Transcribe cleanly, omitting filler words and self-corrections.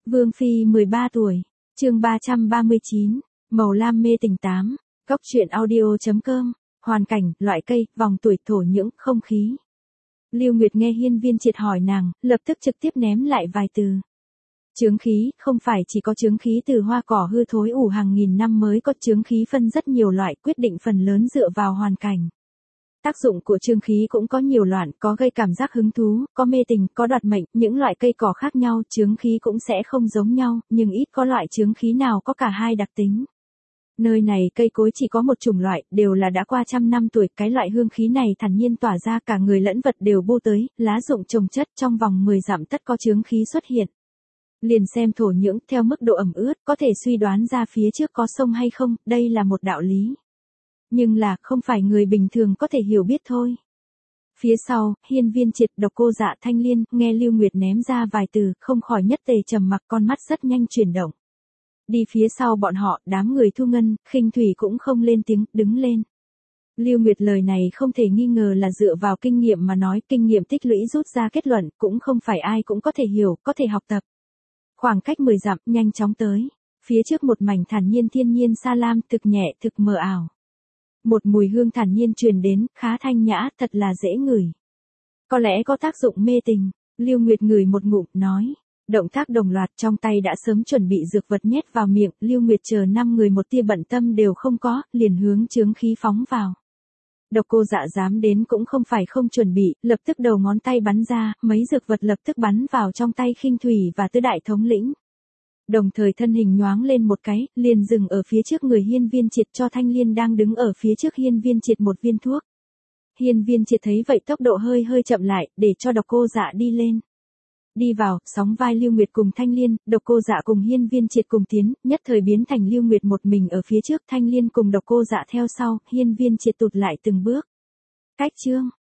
Vương Phi 13 tuổi, chương 339, Màu lam mê tình 8, Góc truyện audio.com, hoàn cảnh, loại cây, vòng tuổi, thổ nhưỡng, không khí. Lưu Nguyệt nghe Hiên Viên Triệt hỏi nàng, lập tức trực tiếp ném lại vài từ. Chướng khí, không phải chỉ có chướng khí từ hoa cỏ hư thối ủ hàng nghìn năm mới có, chướng khí phân rất nhiều loại, quyết định phần lớn dựa vào hoàn cảnh. Tác dụng của chướng khí cũng có nhiều loại, có gây cảm giác hứng thú, có mê tình, có đoạt mệnh, những loại cây cỏ khác nhau, chướng khí cũng sẽ không giống nhau, nhưng ít có loại chướng khí nào có cả hai đặc tính. Nơi này cây cối chỉ có một chủng loại, đều là đã qua trăm năm tuổi, cái loại hương khí này thản nhiên tỏa ra, cả người lẫn vật đều bô tới, lá rụng chồng chất, trong vòng 10 dặm tất có chướng khí xuất hiện. Liền xem thổ nhưỡng, theo mức độ ẩm ướt, có thể suy đoán ra phía trước có sông hay không, đây là một đạo lý. Nhưng là, không phải người bình thường có thể hiểu biết thôi. Phía sau, Hiên Viên Triệt, Độc Cô Dạ, Thanh Liên, nghe Lưu Nguyệt ném ra vài từ, không khỏi nhất tề trầm mặc, con mắt rất nhanh chuyển động. Đi phía sau bọn họ, đám người Thu Ngân, Khinh Thủy cũng không lên tiếng, đứng lên. Lưu Nguyệt lời này không thể nghi ngờ là dựa vào kinh nghiệm mà nói, kinh nghiệm tích lũy rút ra kết luận, cũng không phải ai cũng có thể hiểu, có thể học tập. Khoảng cách 10 dặm, nhanh chóng tới. Phía trước một mảnh thản nhiên thiên nhiên sa lam, thực nhẹ, thực mờ ảo. Một mùi hương thản nhiên truyền đến, khá thanh nhã, thật là dễ ngửi. Có lẽ có tác dụng mê tình. Lưu Nguyệt ngửi một ngụm, nói. Động tác đồng loạt, trong tay đã sớm chuẩn bị dược vật nhét vào miệng, Lưu Nguyệt chờ 5 người một tia bận tâm đều không có, liền hướng chướng khí phóng vào. Độc Cô Dạ dám đến cũng không phải không chuẩn bị, lập tức đầu ngón tay bắn ra, mấy dược vật lập tức bắn vào trong tay Khinh Thủy và Tứ Đại Thống lĩnh. Đồng thời thân hình nhoáng lên một cái, liền dừng ở phía trước người Hiên Viên Triệt, cho Thanh Liên đang đứng ở phía trước Hiên Viên Triệt một viên thuốc. Hiên Viên Triệt thấy vậy tốc độ hơi chậm lại, để cho Độc Cô Dạ đi lên. Đi vào, sóng vai Lưu Nguyệt cùng Thanh Liên, Độc Cô Dạ cùng Hiên Viên Triệt cùng tiến, nhất thời biến thành Lưu Nguyệt một mình ở phía trước, Thanh Liên cùng Độc Cô Dạ theo sau, Hiên Viên Triệt tụt lại từng bước. Cách chương,